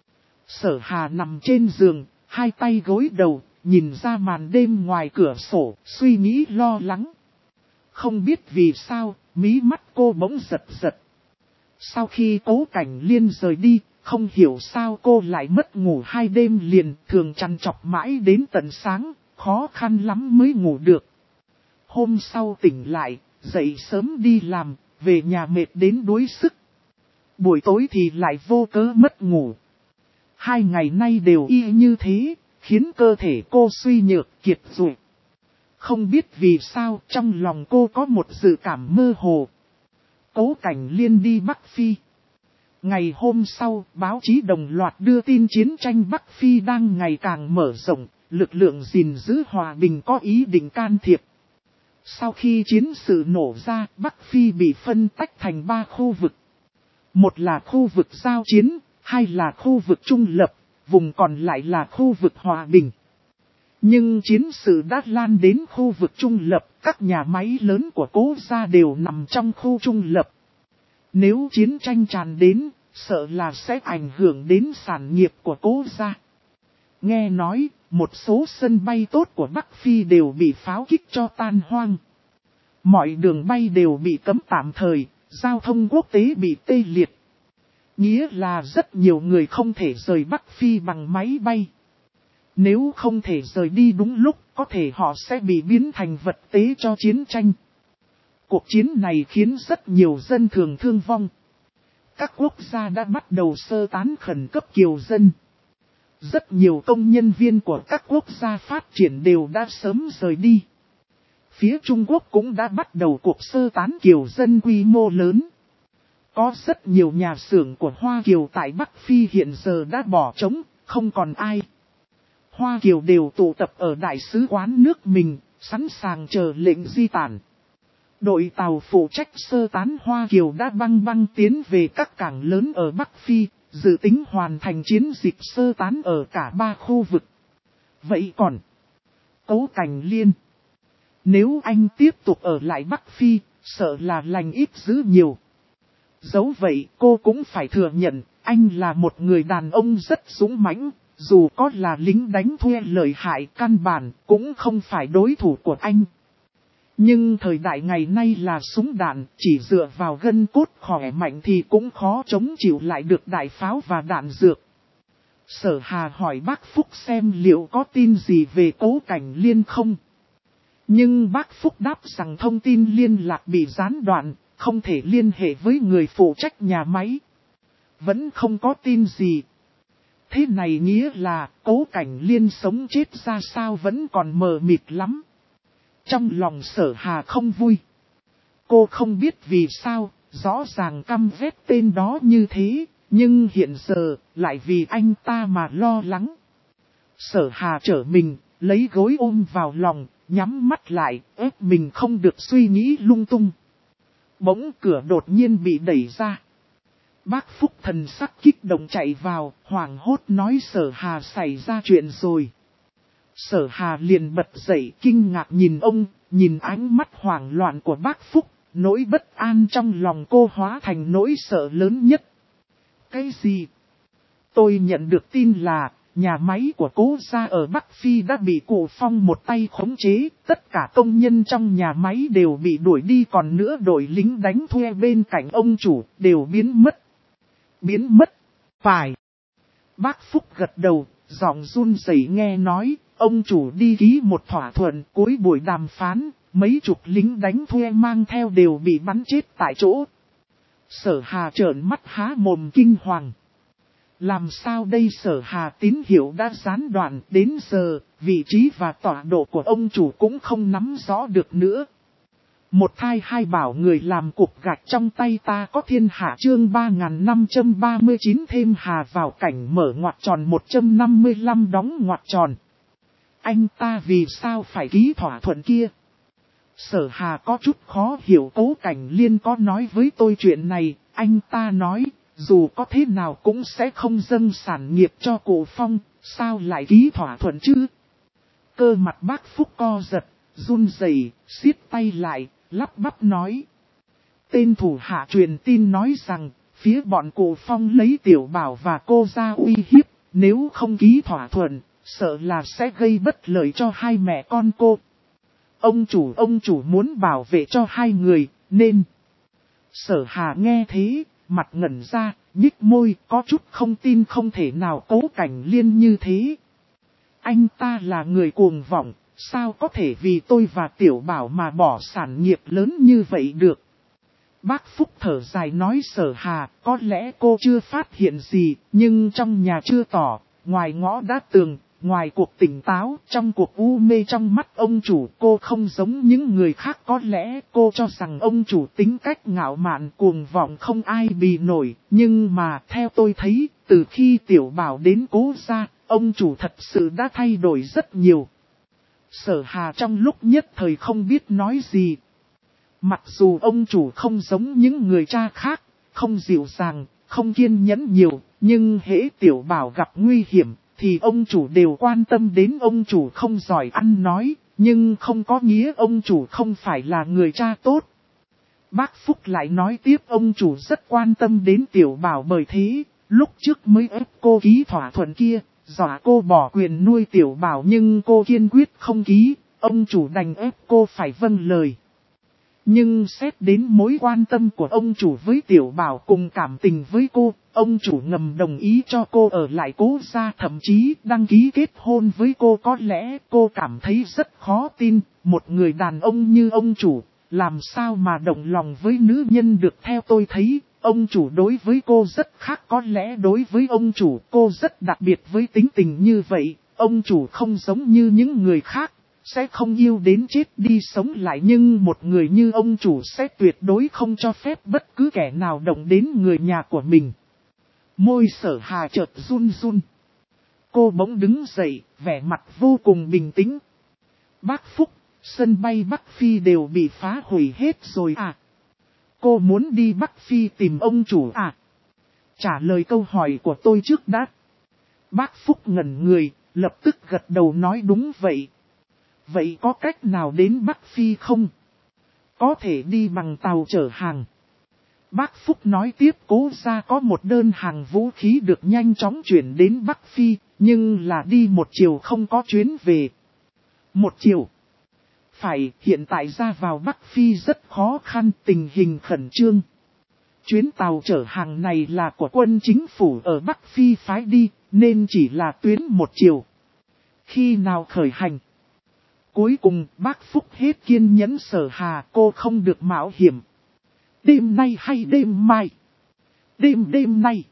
Sở Hà nằm trên giường, hai tay gối đầu, nhìn ra màn đêm ngoài cửa sổ, suy nghĩ lo lắng. Không biết vì sao, mí mắt cô bỗng giật giật. Sau khi Cố Cảnh Liên rời đi, không hiểu sao cô lại mất ngủ 2 đêm liền, thường trằn trọc mãi đến tận sáng, khó khăn lắm mới ngủ được. Hôm sau tỉnh lại, dậy sớm đi làm, về nhà mệt đến đuối sức. Buổi tối thì lại vô cớ mất ngủ. 2 ngày nay đều y như thế, khiến cơ thể cô suy nhược kiệt rụi. Không biết vì sao trong lòng cô có một dự cảm mơ hồ. Cố Cảnh Liên đi Bắc Phi. Ngày hôm sau, báo chí đồng loạt đưa tin chiến tranh Bắc Phi đang ngày càng mở rộng, lực lượng gìn giữ hòa bình có ý định can thiệp. Sau khi chiến sự nổ ra, Bắc Phi bị phân tách thành 3 khu vực. Một là khu vực giao chiến, hai là khu vực trung lập, vùng còn lại là khu vực hòa bình. Nhưng chiến sự đã lan đến khu vực trung lập, các nhà máy lớn của Cố gia đều nằm trong khu trung lập. Nếu chiến tranh tràn đến, sợ là sẽ ảnh hưởng đến sản nghiệp của Cố gia. Nghe nói, một số sân bay tốt của Bắc Phi đều bị pháo kích cho tan hoang. Mọi đường bay đều bị cấm tạm thời, giao thông quốc tế bị tê liệt. Nghĩa là rất nhiều người không thể rời Bắc Phi bằng máy bay. Nếu không thể rời đi đúng lúc, có thể họ sẽ bị biến thành vật tế cho chiến tranh. Cuộc chiến này khiến rất nhiều dân thường thương vong. Các quốc gia đã bắt đầu sơ tán khẩn cấp kiều dân. Rất nhiều công nhân viên của các quốc gia phát triển đều đã sớm rời đi. Phía Trung Quốc cũng đã bắt đầu cuộc sơ tán kiều dân quy mô lớn. Có rất nhiều nhà xưởng của Hoa Kiều tại Bắc Phi hiện giờ đã bỏ trống, không còn ai. Hoa Kiều đều tụ tập ở đại sứ quán nước mình, sẵn sàng chờ lệnh di tản. Đội tàu phụ trách sơ tán Hoa Kiều đã băng tiến về các cảng lớn ở Bắc Phi, dự tính hoàn thành chiến dịch sơ tán ở cả 3 khu vực. Vậy còn Cố Cảnh Liên, nếu anh tiếp tục ở lại Bắc Phi, sợ là lành ít dữ nhiều. Dẫu vậy cô cũng phải thừa nhận, anh là một người đàn ông rất dũng mãnh, dù có là lính đánh thuê lợi hại căn bản cũng không phải đối thủ của anh. Nhưng thời đại ngày nay là súng đạn, chỉ dựa vào gân cốt khỏe mạnh thì cũng khó chống chịu lại được đại pháo và đạn dược. Sở Hà hỏi bác Phúc xem liệu có tin gì về Cố Cảnh Liên không. Nhưng bác Phúc đáp rằng thông tin liên lạc bị gián đoạn, không thể liên hệ với người phụ trách nhà máy. Vẫn không có tin gì. Thế này nghĩa là Cố Cảnh Liên sống chết ra sao vẫn còn mờ mịt lắm. Trong lòng Sở Hà không vui. Cô không biết vì sao, rõ ràng căm ghét tên đó như thế, nhưng hiện giờ lại vì anh ta mà lo lắng. Sở Hà trở mình, lấy gối ôm vào lòng, nhắm mắt lại, ép mình không được suy nghĩ lung tung. Bỗng cửa đột nhiên bị đẩy ra. Bác Phúc thần sắc kích động chạy vào, hoảng hốt nói Sở Hà xảy ra chuyện rồi. Sở Hà liền bật dậy kinh ngạc nhìn ông, nhìn ánh mắt hoảng loạn của bác Phúc, nỗi bất an trong lòng cô hóa thành nỗi sợ lớn nhất. Cái gì? Tôi nhận được tin là, nhà máy của Cố gia ở Bắc Phi đã bị Cụ Phong một tay khống chế, tất cả công nhân trong nhà máy đều bị đuổi đi còn nữa đội lính đánh thuê bên cạnh ông chủ đều biến mất. Biến mất? Phải. Bác Phúc gật đầu, giọng run rẩy nghe nói, ông chủ đi ký một thỏa thuận cuối buổi đàm phán, mấy chục lính đánh thuê mang theo đều bị bắn chết tại chỗ. Sở Hà trợn mắt há mồm kinh hoàng. Làm sao đây? Sở Hà tín hiệu đã gián đoạn, đến giờ, vị trí và tọa độ của ông chủ cũng không nắm rõ được nữa. Một thai hai bảo người làm cục gạch trong tay ta có thiên hạ chương 3539 thêm hà vào cảnh mở ngoặc tròn 155 đóng ngoặc tròn. Anh ta vì sao phải ký thỏa thuận kia? Sở Hà có chút khó hiểu. Cố Cảnh Liên có nói với tôi chuyện này, anh ta nói, dù có thế nào cũng sẽ không dâng sản nghiệp cho Cụ Phong, sao lại ký thỏa thuận chứ? Cơ mặt bác Phúc co giật, run rẩy, siết tay lại, lắp bắp nói. Tên thủ hạ truyền tin nói rằng, phía bọn cụ Phong lấy Tiểu Bảo và cô ra uy hiếp, nếu không ký thỏa thuận, sợ là sẽ gây bất lợi cho hai mẹ con cô. Ông chủ muốn bảo vệ cho hai người, nên... Sở Hà nghe thế, mặt ngẩn ra, nhích môi, có chút không tin không thể nào Cố Cảnh Liên như thế. Anh ta là người cuồng vọng, sao có thể vì tôi và Tiểu Bảo mà bỏ sản nghiệp lớn như vậy được? Bác Phúc thở dài nói Sở Hà, có lẽ cô chưa phát hiện gì, nhưng trong nhà chưa tỏ, ngoài ngõ đã tường, ngoài cuộc tỉnh táo, trong cuộc u mê trong mắt ông chủ cô không giống những người khác. Có lẽ cô cho rằng ông chủ tính cách ngạo mạn cuồng vọng không ai bì nổi, nhưng mà theo tôi thấy, từ khi Tiểu Bảo đến Cố gia, ông chủ thật sự đã thay đổi rất nhiều. Sở Hà trong lúc nhất thời không biết nói gì. Mặc dù ông chủ không giống những người cha khác, không dịu dàng, không kiên nhẫn nhiều, nhưng hễ Tiểu Bảo gặp nguy hiểm, thì ông chủ đều quan tâm đến. Ông chủ không giỏi ăn nói, nhưng không có nghĩa ông chủ không phải là người cha tốt. Bác Phúc lại nói tiếp ông chủ rất quan tâm đến Tiểu Bảo, bởi thế, lúc trước mới ép cô ký thỏa thuận kia, dọa cô bỏ quyền nuôi Tiểu Bảo nhưng cô kiên quyết không ký, ông chủ đành ép cô phải vâng lời. Nhưng xét đến mối quan tâm của ông chủ với Tiểu Bảo cùng cảm tình với cô, ông chủ ngầm đồng ý cho cô ở lại Cố gia, thậm chí đăng ký kết hôn với cô. Có lẽ cô cảm thấy rất khó tin, một người đàn ông như ông chủ, làm sao mà động lòng với nữ nhân được. Theo tôi thấy, ông chủ đối với cô rất khác. Có lẽ đối với ông chủ cô rất đặc biệt với tính tình như vậy, ông chủ không giống như những người khác. Sẽ không yêu đến chết đi sống lại, nhưng một người như ông chủ sẽ tuyệt đối không cho phép bất cứ kẻ nào động đến người nhà của mình. Môi Sở Hà chợt run run. Cô bỗng đứng dậy, vẻ mặt vô cùng bình tĩnh. Bác Phúc, sân bay Bắc Phi đều bị phá hủy hết rồi à? Cô muốn đi Bắc Phi tìm ông chủ à? Trả lời câu hỏi của tôi trước đã. Bác Phúc ngẩn người, lập tức gật đầu nói đúng vậy. Vậy có cách nào đến Bắc Phi không? Có thể đi bằng tàu chở hàng. Bác Phúc nói tiếp Cố gia có một đơn hàng vũ khí được nhanh chóng chuyển đến Bắc Phi, nhưng là đi một chiều không có chuyến về. Một chiều? Phải, hiện tại ra vào Bắc Phi rất khó khăn, tình hình khẩn trương. Chuyến tàu chở hàng này là của quân chính phủ ở Bắc Phi phái đi, nên chỉ là tuyến một chiều. Khi nào khởi hành? Cuối cùng bác Phúc hết kiên nhẫn. Sở Hà, cô không được mạo hiểm. Đêm nay hay đêm mai? Đêm nay.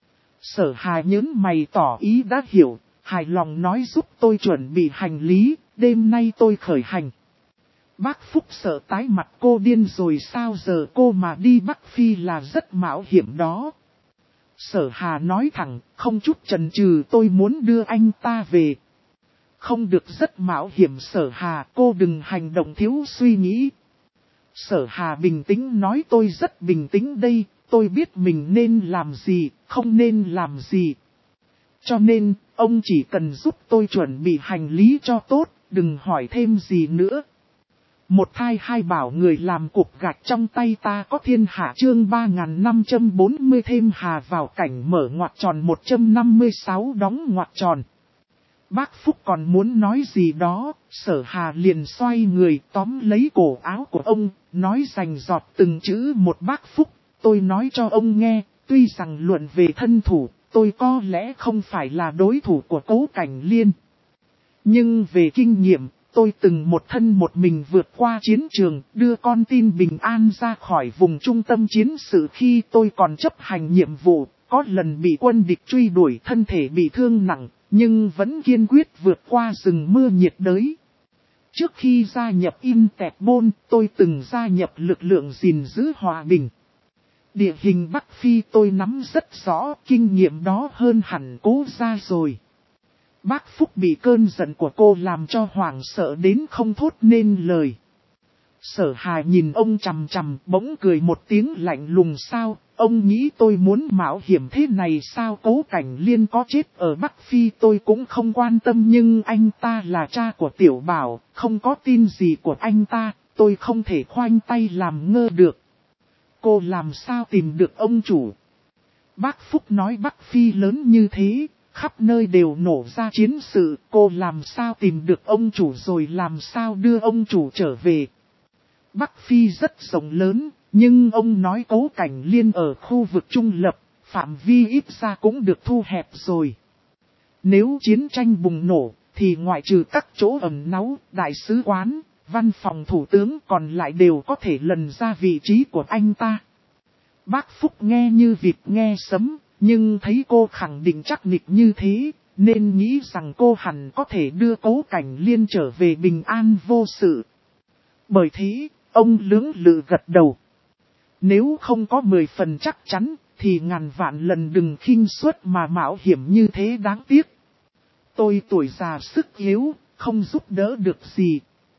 Sở Hà nhớn mày tỏ ý đã hiểu, hài lòng nói giúp tôi chuẩn bị hành lý, đêm nay tôi khởi hành. Bác Phúc sợ tái mặt. Cô điên rồi sao? Giờ cô mà đi Bắc Phi là rất mạo hiểm đó. Sở Hà nói thẳng, không chút chần chừ, tôi muốn đưa anh ta về. Không được, rất mạo hiểm. Sở Hà, cô đừng hành động thiếu suy nghĩ. Sở Hà bình tĩnh nói tôi rất bình tĩnh đây, tôi biết mình nên làm gì, không nên làm gì. Cho nên, ông chỉ cần giúp tôi chuẩn bị hành lý cho tốt, đừng hỏi thêm gì nữa. Một thai hai bảo người làm cục gạch trong tay ta có thiên hạ. Chương 3540 thêm hà vào cảnh mở ngoặc tròn 156 đóng ngoặc tròn. Bác Phúc còn muốn nói gì đó, Sở Hà liền xoay người tóm lấy cổ áo của ông, nói rành giọt từng chữ một. Bác Phúc, tôi nói cho ông nghe, tuy rằng luận về thân thủ, tôi có lẽ không phải là đối thủ của Cố Cảnh Liên. Nhưng về kinh nghiệm, tôi từng một thân một mình vượt qua chiến trường, đưa con tin bình an ra khỏi vùng trung tâm chiến sự khi tôi còn chấp hành nhiệm vụ, có lần bị quân địch truy đuổi, thân thể bị thương nặng, nhưng vẫn kiên quyết vượt qua rừng mưa nhiệt đới. Trước khi gia nhập Interpol, tôi từng gia nhập lực lượng gìn giữ hòa bình. Địa hình Bắc Phi tôi nắm rất rõ, kinh nghiệm đó hơn hẳn Cố gia rồi. Bác Phúc bị cơn giận của cô làm cho hoảng sợ đến không thốt nên lời. Sở Hà nhìn ông chằm chằm, bỗng cười một tiếng lạnh lùng. Sao, Ông nghĩ tôi muốn mạo hiểm thế này sao? Cố Cảnh Liên có chết ở Bắc Phi tôi cũng không quan tâm, nhưng anh ta là cha của Tiểu Bảo, không có tin gì của anh ta, tôi không thể khoanh tay làm ngơ được. Cô làm sao tìm được ông chủ? Bác Phúc nói Bắc Phi lớn như thế, khắp nơi đều nổ ra chiến sự, cô làm sao tìm được ông chủ rồi làm sao đưa ông chủ trở về? Bắc Phi rất rộng lớn, nhưng ông nói Cố Cảnh Liên ở khu vực trung lập, phạm vi ít ra cũng được thu hẹp rồi. Nếu chiến tranh bùng nổ, thì ngoại trừ các chỗ ẩn náu, đại sứ quán, văn phòng thủ tướng còn lại đều có thể lần ra vị trí của anh ta. Bác Phúc nghe như vịt nghe sấm, nhưng thấy cô khẳng định chắc nịch như thế, nên nghĩ rằng cô hẳn có thể đưa Cố Cảnh Liên trở về bình an vô sự. Bởi thế, ông lưỡng lự gật đầu. Nếu không có 10 phần chắc chắn, thì ngàn vạn lần đừng khinh suất mà mạo hiểm như thế đáng tiếc. Tôi tuổi già sức yếu, không giúp đỡ được gì.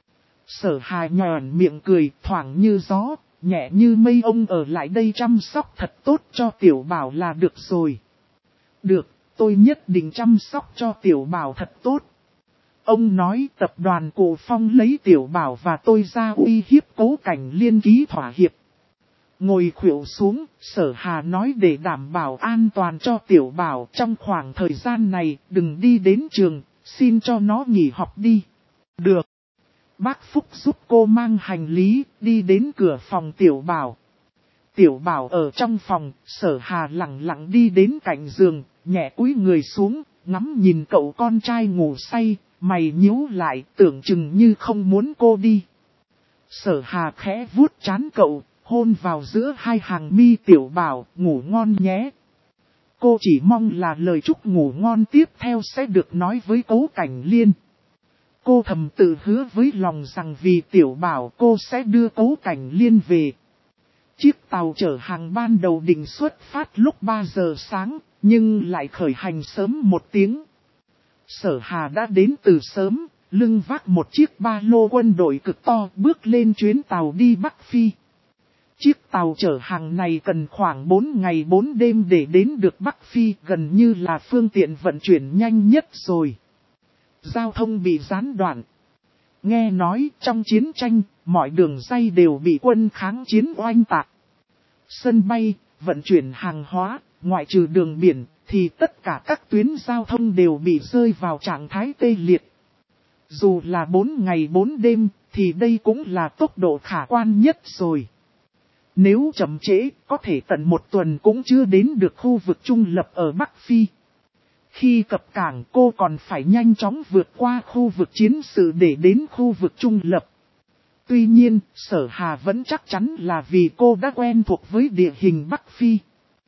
Sở Hà nhòn miệng cười thoảng như gió, nhẹ như mây. Ông ở lại đây chăm sóc thật tốt cho Tiểu Bảo là được rồi. Được, tôi nhất định chăm sóc cho Tiểu Bảo thật tốt. Ông nói tập đoàn Cổ Phong lấy Tiểu Bảo và tôi ra uy hiếp Cố Cảnh Liên ký thỏa hiệp. Ngồi khuỵu xuống, Sở Hà nói để đảm bảo an toàn cho Tiểu Bảo trong khoảng thời gian này đừng đi đến trường, xin cho nó nghỉ học đi. Được. Bác Phúc giúp cô mang hành lý, đi đến cửa phòng Tiểu Bảo. Tiểu Bảo ở trong phòng, Sở Hà lặng lặng đi đến cạnh giường, nhẹ cúi người xuống, ngắm nhìn cậu con trai ngủ say, mày nhíu lại tưởng chừng như không muốn cô đi. Sở Hà khẽ vuốt trán cậu, hôn vào giữa hai hàng mi. Tiểu Bảo, ngủ ngon nhé. Cô chỉ mong là lời chúc ngủ ngon tiếp theo sẽ được nói với Cố Cảnh Liên. Cô thầm tự hứa với lòng rằng vì Tiểu Bảo cô sẽ đưa Cố Cảnh Liên về. Chiếc tàu chở hàng ban đầu định xuất phát lúc 3 giờ sáng, nhưng lại khởi hành sớm 1 tiếng. Sở Hà đã đến từ sớm, lưng vác một chiếc ba lô quân đội cực to bước lên chuyến tàu đi Bắc Phi. Chiếc tàu chở hàng này cần khoảng 4 ngày 4 đêm để đến được Bắc Phi, gần như là phương tiện vận chuyển nhanh nhất rồi. Giao thông bị gián đoạn. Nghe nói trong chiến tranh, mọi đường ray đều bị quân kháng chiến oanh tạc. Sân bay, vận chuyển hàng hóa, ngoại trừ đường biển, thì tất cả các tuyến giao thông đều bị rơi vào trạng thái tê liệt. Dù là 4 ngày 4 đêm, thì đây cũng là tốc độ khả quan nhất rồi. Nếu chậm trễ, có thể tận 1 tuần cũng chưa đến được khu vực trung lập ở Bắc Phi. Khi cập cảng cô còn phải nhanh chóng vượt qua khu vực chiến sự để đến khu vực trung lập. Tuy nhiên, Sở Hà vẫn chắc chắn là vì cô đã quen thuộc với địa hình Bắc Phi.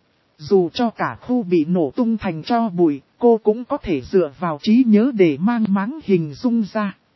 Dù cho cả khu bị nổ tung thành tro bụi, cô cũng có thể dựa vào trí nhớ để mang máng hình dung ra.